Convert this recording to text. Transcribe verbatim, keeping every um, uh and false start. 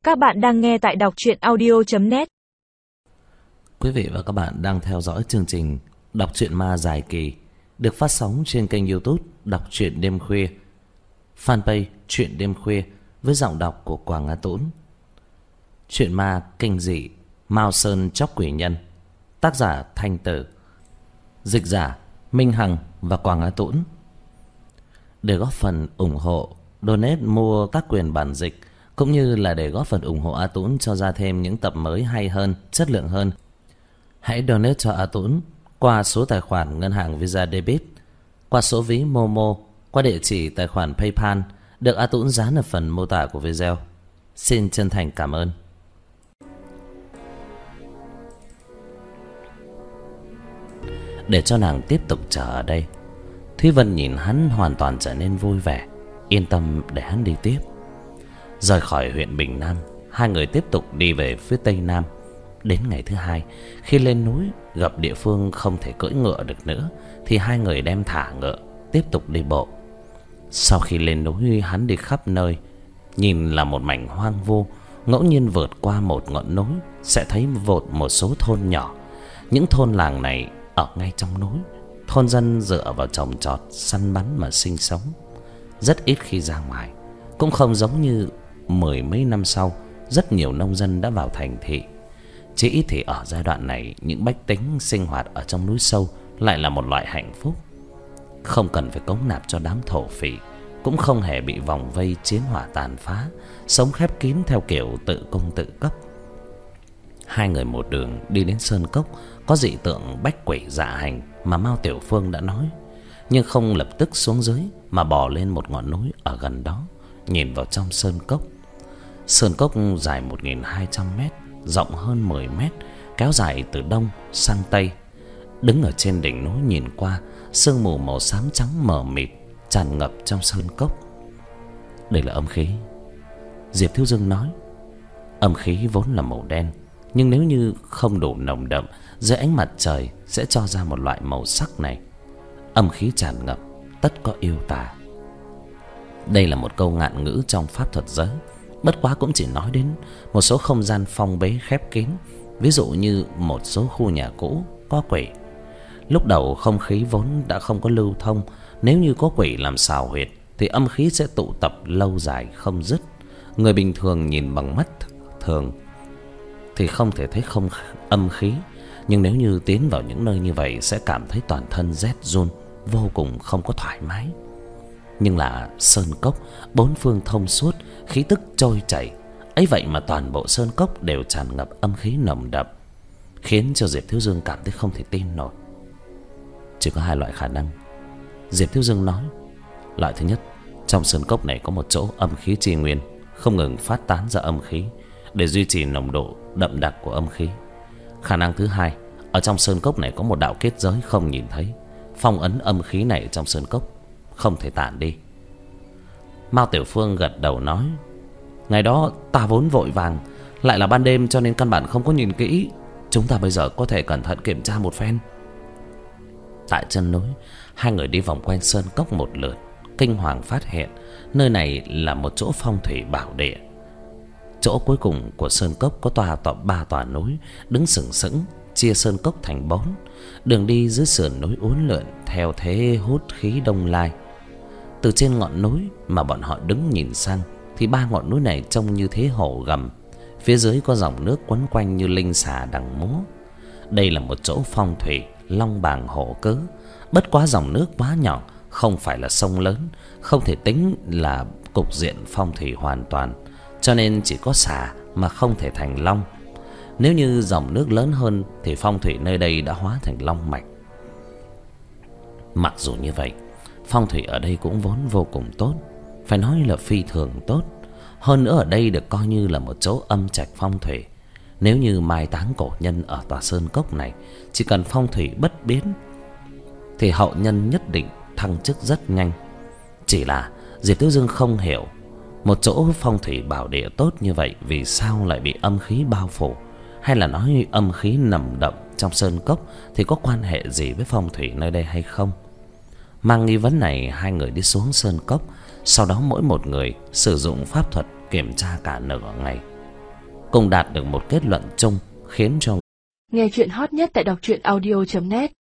Các bạn đang nghe tại đọc truyện audio chấm net. Quý vị và các bạn đang theo dõi chương trình Đọc truyện ma dài kỳ được phát sóng trên kênh YouTube Đọc truyện đêm khuya, fanpage Truyện đêm khuya với giọng đọc của Quảng Á Tũng. Truyện ma kinh dị Mao Sơn Chóc Quỷ Nhân, tác giả Thanh Tử, dịch giả Minh Hằng và Quảng Á Tũng. Để góp phần ủng hộ, donate mua các quyền bản dịch cũng như là để góp phần ủng hộ A Tũng cho ra thêm những tập mới hay hơn, chất lượng hơn, hãy donate cho A Tũng qua số tài khoản ngân hàng Visa Debit, qua số ví Momo, qua địa chỉ tài khoản PayPal được A Tũng dán ở phần mô tả của video. Xin chân thành cảm ơn. Để cho nàng tiếp tục chờ ở đây, Thúy Vân nhìn hắn hoàn toàn trở nên vui vẻ, yên tâm để hắn đi tiếp. Rời khỏi huyện Bình Nam, hai người tiếp tục đi về phía tây nam. Đến ngày thứ hai, khi lên núi gặp địa phương không thể cưỡi ngựa được nữa, thì hai người đem thả ngựa, tiếp tục đi bộ. Sau khi lên núi, hắn đi khắp nơi, nhìn là một mảnh hoang vu. Ngẫu nhiên vượt qua một ngọn núi sẽ thấy vột một số thôn nhỏ. Những thôn làng này ở ngay trong núi, thôn dân dựa vào trồng trọt, săn bắn mà sinh sống, rất ít khi ra ngoài. Cũng không giống như mười mấy năm sau, rất nhiều nông dân đã vào thành thị. Chỉ ít thì ở giai đoạn này, những bách tính sinh hoạt ở trong núi sâu lại là một loại hạnh phúc. Không cần phải cống nạp cho đám thổ phỉ, cũng không hề bị vòng vây chiến hỏa tàn phá, sống khép kín theo kiểu tự cung tự cấp. Hai người một đường đi đến sơn cốc có dị tượng bách quỷ dạ hành mà Mao Tiểu Phương đã nói, nhưng không lập tức xuống dưới mà bò lên một ngọn núi ở gần đó, nhìn vào trong sơn cốc. Sơn cốc dài một nghìn hai trăm mét, rộng hơn mười mét, kéo dài từ đông sang tây. Đứng ở trên đỉnh núi nhìn qua, sương mù màu xám trắng mờ mịt tràn ngập trong sơn cốc. Đây là âm khí, Diệp Thiếu Dương nói. Âm khí vốn là màu đen, nhưng nếu như không đủ nồng đậm, dưới ánh mặt trời sẽ cho ra một loại màu sắc này. Âm khí tràn ngập, tất có yêu tà. Đây là một câu ngạn ngữ trong pháp thuật giới, bất quá cũng chỉ nói đến một số không gian phong bế khép kín, ví dụ như một số khu nhà cũ có quỷ. Lúc đầu không khí vốn đã không có lưu thông, nếu như có quỷ làm xào huyệt thì âm khí sẽ tụ tập lâu dài không dứt. Người bình thường nhìn bằng mắt thường thì không thể thấy không âm khí, nhưng nếu như tiến vào những nơi như vậy sẽ cảm thấy toàn thân rét run, vô cùng không có thoải mái. Nhưng là sơn cốc bốn phương thông suốt, khí tức trôi chảy, ấy vậy mà toàn bộ sơn cốc đều tràn ngập âm khí nồng đậm, khiến cho Diệp Thiếu Dương cảm thấy không thể tin nổi. Chỉ có hai loại khả năng, Diệp Thiếu Dương nói. Loại thứ nhất, trong sơn cốc này có một chỗ âm khí trì nguyên, không ngừng phát tán ra âm khí để duy trì nồng độ đậm đặc của âm khí. Khả năng thứ hai, ở trong sơn cốc này có một đạo kết giới không nhìn thấy, phong ấn âm khí này trong sơn cốc, không thể tản đi. Mao Tiểu Phương gật đầu nói, ngày đó ta vốn vội vàng, lại là ban đêm cho nên căn bản không có nhìn kỹ. Chúng ta bây giờ có thể cẩn thận kiểm tra một phen. Tại chân núi, hai người đi vòng quanh sơn cốc một lượt, kinh hoàng phát hiện nơi này là một chỗ phong thủy bảo địa. Chỗ cuối cùng của sơn cốc có tòa tọa ba tòa núi đứng sừng sững, chia sơn cốc thành bốn. Đường đi dưới sườn núi uốn lượn theo thế hút khí đông lai. Từ trên ngọn núi mà bọn họ đứng nhìn sang thì ba ngọn núi này trông như thế hổ gầm, phía dưới có dòng nước quấn quanh như linh xà đằng múa. Đây là một chỗ phong thủy long bàng hổ cớ, bất quá dòng nước quá nhỏ, không phải là sông lớn, không thể tính là cục diện phong thủy hoàn toàn, cho nên chỉ có xà mà không thể thành long. Nếu như dòng nước lớn hơn thì phong thủy nơi đây đã hóa thành long mạch. Mặc dù như vậy, phong thủy ở đây cũng vốn vô cùng tốt, phải nói là phi thường tốt. Hơn nữa ở đây được coi như là một chỗ âm trạch phong thủy. Nếu như mai táng cổ nhân ở tòa sơn cốc này, chỉ cần phong thủy bất biến thì hậu nhân nhất định thăng chức rất nhanh. Chỉ là Diệp Thiếu Dương không hiểu, một chỗ phong thủy bảo địa tốt như vậy vì sao lại bị âm khí bao phủ, hay là nói âm khí nồng đậm trong sơn cốc thì có quan hệ gì với phong thủy nơi đây hay không. Mang nghi vấn này, hai người đi xuống sơn cốc, sau đó mỗi một người sử dụng pháp thuật kiểm tra cả nửa ngày. cùng đạt được một kết luận chung khiến cho nghe chuyện hot nhất tại đọc truyện audio chấm net.